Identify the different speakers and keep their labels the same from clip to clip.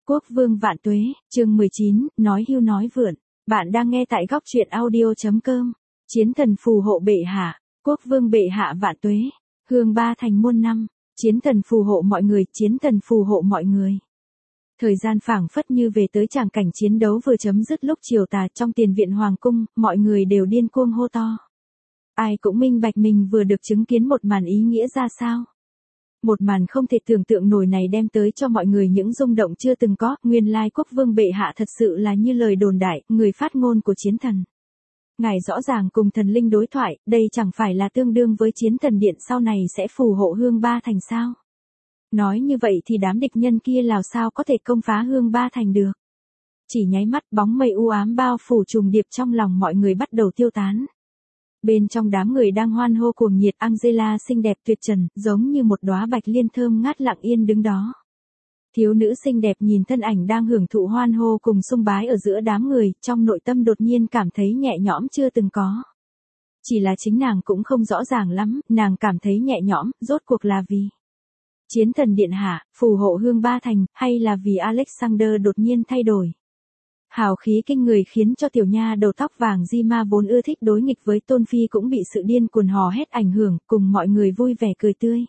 Speaker 1: Quốc vương vạn tuế, chương 19, nói hưu nói vượn. Bạn đang nghe tại góc truyện audio.com. Chiến thần phù hộ bệ hạ, quốc vương bệ hạ vạn tuế, hương ba thành muôn năm, chiến thần phù hộ mọi người, chiến thần phù hộ mọi người. Thời gian phảng phất như về tới tràng cảnh chiến đấu vừa chấm dứt lúc chiều tà trong tiền viện hoàng cung, mọi người đều điên cuồng hô to. Ai cũng minh bạch mình vừa được chứng kiến một màn ý nghĩa ra sao. Một màn không thể tưởng tượng nổi này đem tới cho mọi người những rung động chưa từng có, nguyên lai quốc vương bệ hạ thật sự là như lời đồn đại, người phát ngôn của chiến thần. Ngài rõ ràng cùng thần linh đối thoại, đây chẳng phải là tương đương với chiến thần điện sau này sẽ phù hộ hương ba thành sao? Nói như vậy thì đám địch nhân kia làm sao có thể công phá hương ba thành được? Chỉ nháy mắt bóng mây u ám bao phủ trùng điệp trong lòng mọi người bắt đầu tiêu tán. Bên trong đám người đang hoan hô cuồng nhiệt, Angela xinh đẹp tuyệt trần, giống như một đóa bạch liên thơm ngát lặng yên đứng đó. Thiếu nữ xinh đẹp nhìn thân ảnh đang hưởng thụ hoan hô cùng sung bái ở giữa đám người, trong nội tâm đột nhiên cảm thấy nhẹ nhõm chưa từng có. Chỉ là chính nàng cũng không rõ ràng lắm, nàng cảm thấy nhẹ nhõm, rốt cuộc là vì chiến thần điện hạ, phù hộ hương ba thành, hay là vì Alexander đột nhiên thay đổi. Hào khí kinh người khiến cho tiểu nha đầu tóc vàng Di-ma vốn ưa thích đối nghịch với Tôn Phi cũng bị sự điên cuồng hò hét ảnh hưởng, cùng mọi người vui vẻ cười tươi.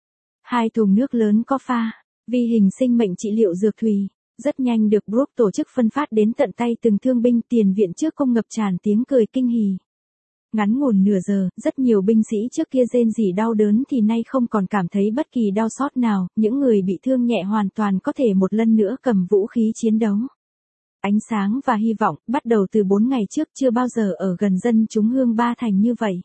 Speaker 1: 2 thùng nước lớn có pha, vi hình sinh mệnh trị liệu dược thùy, rất nhanh được Brooke tổ chức phân phát đến tận tay từng thương binh, tiền viện trước công ngập tràn tiếng cười kinh hỉ. Ngắn ngủn nửa giờ, rất nhiều binh sĩ trước kia rên rỉ đau đớn thì nay không còn cảm thấy bất kỳ đau xót nào, những người bị thương nhẹ hoàn toàn có thể một lần nữa cầm vũ khí chiến đấu. Ánh sáng và hy vọng, bắt đầu từ 4 ngày trước chưa bao giờ ở gần dân chúng hương ba thành như vậy.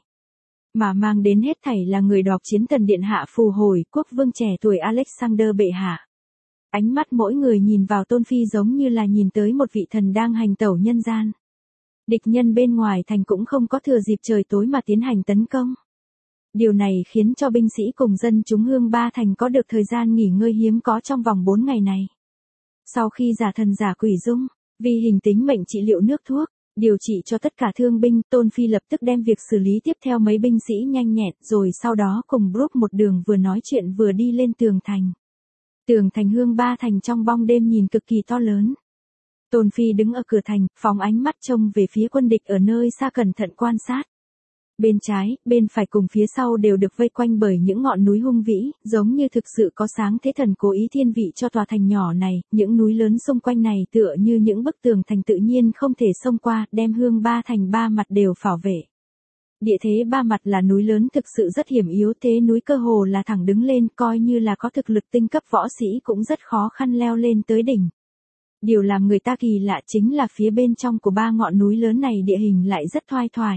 Speaker 1: Mà mang đến hết thảy là người đọc chiến thần điện hạ phù hồi, quốc vương trẻ tuổi Alexander bệ hạ. Ánh mắt mỗi người nhìn vào Tôn Phi giống như là nhìn tới một vị thần đang hành tẩu nhân gian. Địch nhân bên ngoài thành cũng không có thừa dịp trời tối mà tiến hành tấn công. Điều này khiến cho binh sĩ cùng dân chúng hương ba thành có được thời gian nghỉ ngơi hiếm có trong vòng 4 ngày này. Sau khi giả thần giả quỷ dung, vì hình tính mệnh trị liệu nước thuốc, điều trị cho tất cả thương binh, Tôn Phi lập tức đem việc xử lý tiếp theo mấy binh sĩ nhanh nhẹn, rồi sau đó cùng Brooke một đường vừa nói chuyện vừa đi lên tường thành. Tường thành hương ba thành trong bóng đêm nhìn cực kỳ to lớn. Tôn Phi đứng ở cửa thành, phóng ánh mắt trông về phía quân địch ở nơi xa cẩn thận quan sát. Bên trái, bên phải cùng phía sau đều được vây quanh bởi những ngọn núi hung vĩ, giống như thực sự có sáng thế thần cố ý thiên vị cho tòa thành nhỏ này, những núi lớn xung quanh này tựa như những bức tường thành tự nhiên không thể xông qua, đem hương ba thành ba mặt đều bảo vệ. Địa thế ba mặt là núi lớn thực sự rất hiểm yếu, thế núi cơ hồ là thẳng đứng lên, coi như là có thực lực tinh cấp võ sĩ cũng rất khó khăn leo lên tới đỉnh. Điều làm người ta kỳ lạ chính là phía bên trong của 3 ngọn núi lớn này địa hình lại rất thoai thoải.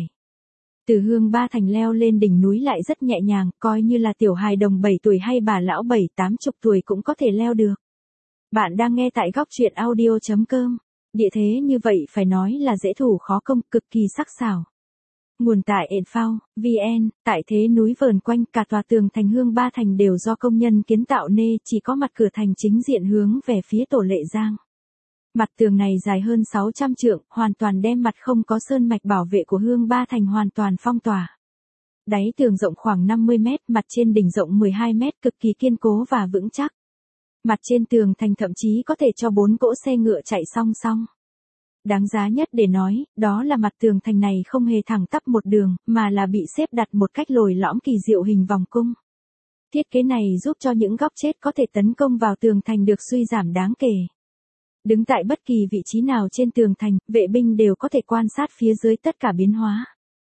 Speaker 1: Từ hương ba thành leo lên đỉnh núi lại rất nhẹ nhàng, coi như là tiểu hài đồng 7 tuổi hay bà lão 7-80 tuổi cũng có thể leo được. Bạn đang nghe tại góc truyện audio.com. Địa thế như vậy phải nói là dễ thủ khó công, cực kỳ sắc sảo. Nguồn tại Enfao, VN, tại thế núi vờn quanh cả tòa tường thành hương ba thành đều do công nhân kiến tạo nên, chỉ có mặt cửa thành chính diện hướng về phía Tổ Lệ Giang. Mặt tường này dài hơn 600 trượng, hoàn toàn đem mặt không có sơn mạch bảo vệ của hương ba thành hoàn toàn phong tỏa. Đáy tường rộng khoảng 50 mét, mặt trên đỉnh rộng 12 mét, cực kỳ kiên cố và vững chắc. Mặt trên tường thành thậm chí có thể cho 4 cỗ xe ngựa chạy song song. Đáng giá nhất để nói, đó là mặt tường thành này không hề thẳng tắp một đường, mà là bị xếp đặt một cách lồi lõm kỳ diệu hình vòng cung. Thiết kế này giúp cho những góc chết có thể tấn công vào tường thành được suy giảm đáng kể. Đứng tại bất kỳ vị trí nào trên tường thành, vệ binh đều có thể quan sát phía dưới tất cả biến hóa.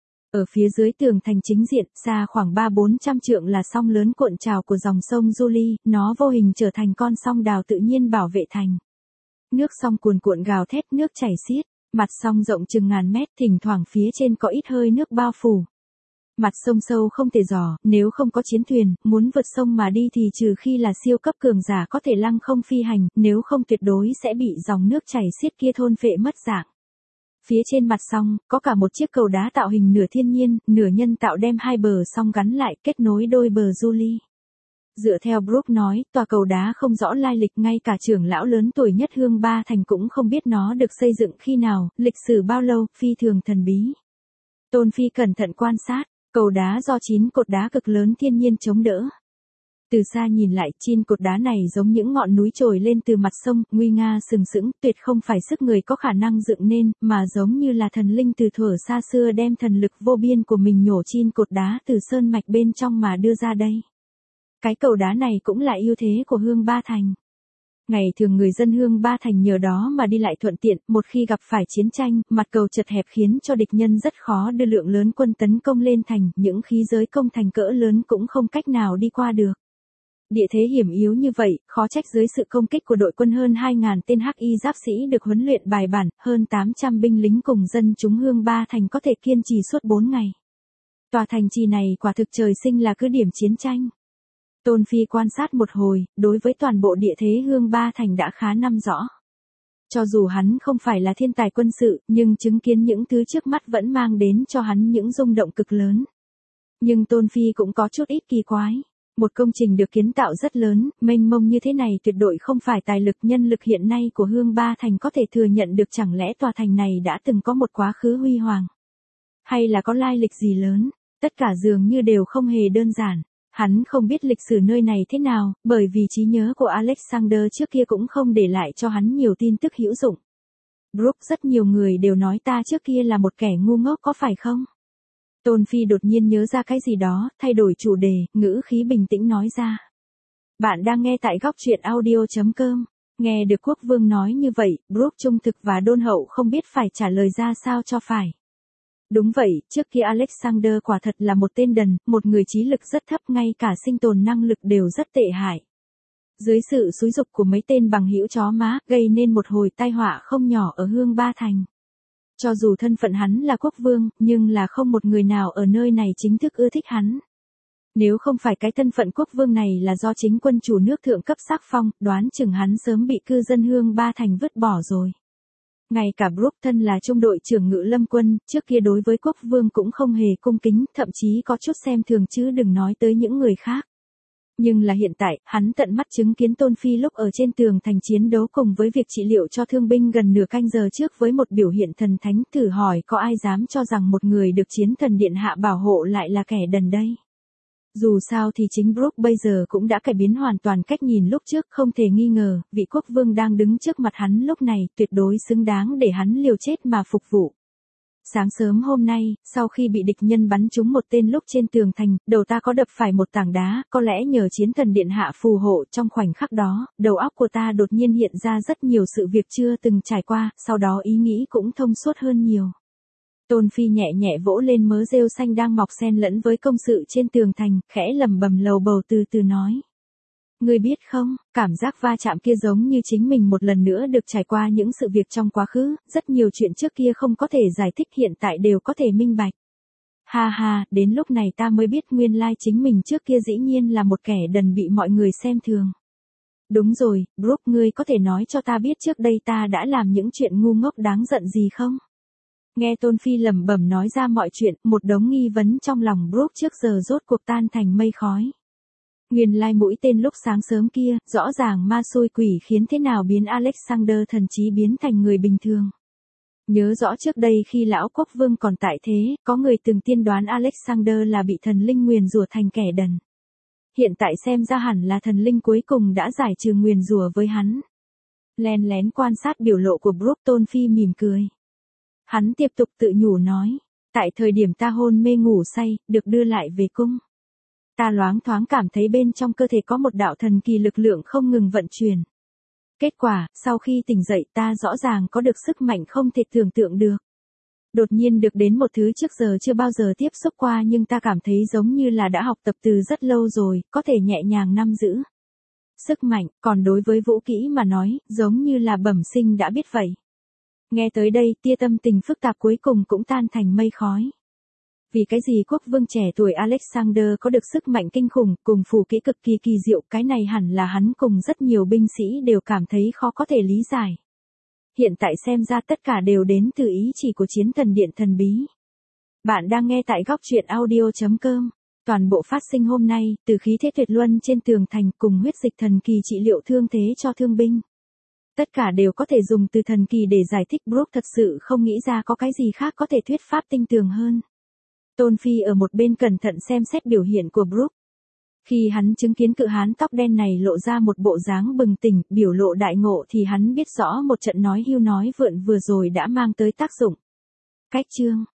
Speaker 1: Ở phía dưới tường thành chính diện, xa khoảng 300-400 trượng là sông lớn cuộn trào của dòng sông Julie, nó vô hình trở thành con sông đào tự nhiên bảo vệ thành. Nước sông cuồn cuộn gào thét, nước chảy xiết, mặt sông rộng chừng ngàn mét, thỉnh thoảng phía trên có ít hơi nước bao phủ. Mặt sông sâu không thể dò, nếu không có chiến thuyền, muốn vượt sông mà đi thì trừ khi là siêu cấp cường giả có thể lăng không phi hành, nếu không tuyệt đối sẽ bị dòng nước chảy xiết kia thôn phệ mất dạng. Phía trên mặt sông, có cả một chiếc cầu đá tạo hình nửa thiên nhiên, nửa nhân tạo đem hai bờ sông gắn lại, kết nối đôi bờ Julie. Dựa theo Brooke nói, tòa cầu đá không rõ lai lịch, ngay cả trưởng lão lớn tuổi nhất hương ba thành cũng không biết nó được xây dựng khi nào, lịch sử bao lâu, phi thường thần bí. Tôn Phi cẩn thận quan sát. Cầu đá do 9 cột đá cực lớn thiên nhiên chống đỡ. Từ xa nhìn lại, chin cột đá này giống những ngọn núi trồi lên từ mặt sông, nguy nga sừng sững, tuyệt không phải sức người có khả năng dựng nên, mà giống như là thần linh từ thuở xa xưa đem thần lực vô biên của mình nhổ chin cột đá từ sơn mạch bên trong mà đưa ra đây. Cái cầu đá này cũng là ưu thế của Hương Ba Thành. Ngày thường người dân Hương Ba Thành nhờ đó mà đi lại thuận tiện, một khi gặp phải chiến tranh, mặt cầu chật hẹp khiến cho địch nhân rất khó đưa lượng lớn quân tấn công lên thành, những khí giới công thành cỡ lớn cũng không cách nào đi qua được. Địa thế hiểm yếu như vậy, khó trách dưới sự công kích của đội quân hơn 2.000 tên hắc y giáp sĩ được huấn luyện bài bản, hơn 800 binh lính cùng dân chúng Hương Ba Thành có thể kiên trì suốt 4 ngày. Tòa thành trì này quả thực trời sinh là cứ điểm chiến tranh. Tôn Phi quan sát một hồi, đối với toàn bộ địa thế Hương Ba Thành đã khá nắm rõ. Cho dù hắn không phải là thiên tài quân sự, nhưng chứng kiến những thứ trước mắt vẫn mang đến cho hắn những rung động cực lớn. Nhưng Tôn Phi cũng có chút ít kỳ quái. Một công trình được kiến tạo rất lớn, mênh mông như thế này tuyệt đối không phải tài lực nhân lực hiện nay của Hương Ba Thành có thể thừa nhận được, chẳng lẽ tòa thành này đã từng có một quá khứ huy hoàng? Hay là có lai lịch gì lớn? Tất cả dường như đều không hề đơn giản. Hắn không biết lịch sử nơi này thế nào, bởi vì trí nhớ của Alexander trước kia cũng không để lại cho hắn nhiều tin tức hữu dụng. Brooke, rất nhiều người đều nói ta trước kia là một kẻ ngu ngốc có phải không? Tôn Phi đột nhiên nhớ ra cái gì đó, thay đổi chủ đề, ngữ khí bình tĩnh nói ra. Bạn đang nghe tại góc truyện audio.com. Nghe được quốc vương nói như vậy, Brooke trung thực và đôn hậu không biết phải trả lời ra sao cho phải. Đúng vậy, trước kia Alexander quả thật là một tên đần, một người trí lực rất thấp, ngay cả sinh tồn năng lực đều rất tệ hại. Dưới sự xúi giục của mấy tên bằng hữu chó má, gây nên một hồi tai họa không nhỏ ở Hương Ba Thành. Cho dù thân phận hắn là quốc vương, nhưng là không một người nào ở nơi này chính thức ưa thích hắn. Nếu không phải cái thân phận quốc vương này là do chính quân chủ nước thượng cấp sắc phong, đoán chừng hắn sớm bị cư dân Hương Ba Thành vứt bỏ rồi. Ngay cả Brooke thân là trung đội trưởng ngự lâm quân, trước kia đối với quốc vương cũng không hề cung kính, thậm chí có chút xem thường chứ đừng nói tới những người khác. Nhưng là hiện tại, hắn tận mắt chứng kiến Tôn Phi lúc ở trên tường thành chiến đấu cùng với việc trị liệu cho thương binh gần nửa canh giờ trước với một biểu hiện thần thánh, thử hỏi có ai dám cho rằng một người được chiến thần điện hạ bảo hộ lại là kẻ đần đây. Dù sao thì chính Brooke bây giờ cũng đã cải biến hoàn toàn cách nhìn lúc trước, không thể nghi ngờ, vị quốc vương đang đứng trước mặt hắn lúc này tuyệt đối xứng đáng để hắn liều chết mà phục vụ. Sáng sớm hôm nay, sau khi bị địch nhân bắn trúng một tên lúc trên tường thành, đầu ta có đập phải một tảng đá, có lẽ nhờ chiến thần điện hạ phù hộ, trong khoảnh khắc đó, đầu óc của ta đột nhiên hiện ra rất nhiều sự việc chưa từng trải qua, sau đó ý nghĩ cũng thông suốt hơn nhiều. Tôn Phi nhẹ nhẹ vỗ lên mớ rêu xanh đang mọc xen lẫn với công sự trên tường thành, khẽ lẩm bẩm lầu bầu từ từ nói. Ngươi biết không, cảm giác va chạm kia giống như chính mình một lần nữa được trải qua những sự việc trong quá khứ, rất nhiều chuyện trước kia không có thể giải thích hiện tại đều có thể minh bạch. Ha ha, đến lúc này ta mới biết nguyên lai chính mình trước kia dĩ nhiên là một kẻ đần bị mọi người xem thường. Đúng rồi, Brooke, ngươi có thể nói cho ta biết trước đây ta đã làm những chuyện ngu ngốc đáng giận gì không? Nghe Tôn Phi lẩm bẩm nói ra mọi chuyện, một đống nghi vấn trong lòng Brooke trước giờ rốt cuộc tan thành mây khói. Nguyên lai mũi tên lúc sáng sớm kia, rõ ràng ma xui quỷ khiến thế nào biến Alexander thần trí biến thành người bình thường. Nhớ rõ trước đây khi lão quốc vương còn tại thế, có người từng tiên đoán Alexander là bị thần linh nguyền rủa thành kẻ đần. Hiện tại xem ra hẳn là thần linh cuối cùng đã giải trừ nguyền rủa với hắn. Len lén quan sát biểu lộ của Brooke, Tôn Phi mỉm cười. Hắn tiếp tục tự nhủ nói, tại thời điểm ta hôn mê ngủ say, được đưa lại về cung. Ta loáng thoáng cảm thấy bên trong cơ thể có một đạo thần kỳ lực lượng không ngừng vận chuyển. Kết quả, sau khi tỉnh dậy ta rõ ràng có được sức mạnh không thể tưởng tượng được. Đột nhiên được đến một thứ trước giờ chưa bao giờ tiếp xúc qua nhưng ta cảm thấy giống như là đã học tập từ rất lâu rồi, có thể nhẹ nhàng nắm giữ. Sức mạnh, còn đối với vũ kỹ mà nói, giống như là bẩm sinh đã biết vậy. Nghe tới đây, tia tâm tình phức tạp cuối cùng cũng tan thành mây khói. Vì cái gì quốc vương trẻ tuổi Alexander có được sức mạnh kinh khủng, cùng phù kỹ cực kỳ kỳ diệu, cái này hẳn là hắn cùng rất nhiều binh sĩ đều cảm thấy khó có thể lý giải. Hiện tại xem ra tất cả đều đến từ ý chỉ của chiến thần điện thần bí. Bạn đang nghe tại góc truyện audio.com. Toàn bộ phát sinh hôm nay, từ khí thế tuyệt luân trên tường thành cùng huyết dịch thần kỳ trị liệu thương thế cho thương binh. Tất cả đều có thể dùng từ thần kỳ để giải thích. Brooke thật sự không nghĩ ra có cái gì khác có thể thuyết pháp tinh tường hơn. Tôn Phi ở một bên cẩn thận xem xét biểu hiện của Brooke. Khi hắn chứng kiến cự hán tóc đen này lộ ra một bộ dáng bừng tỉnh, biểu lộ đại ngộ thì hắn biết rõ một trận nói hưu nói vượn vừa rồi đã mang tới tác dụng. Cách chương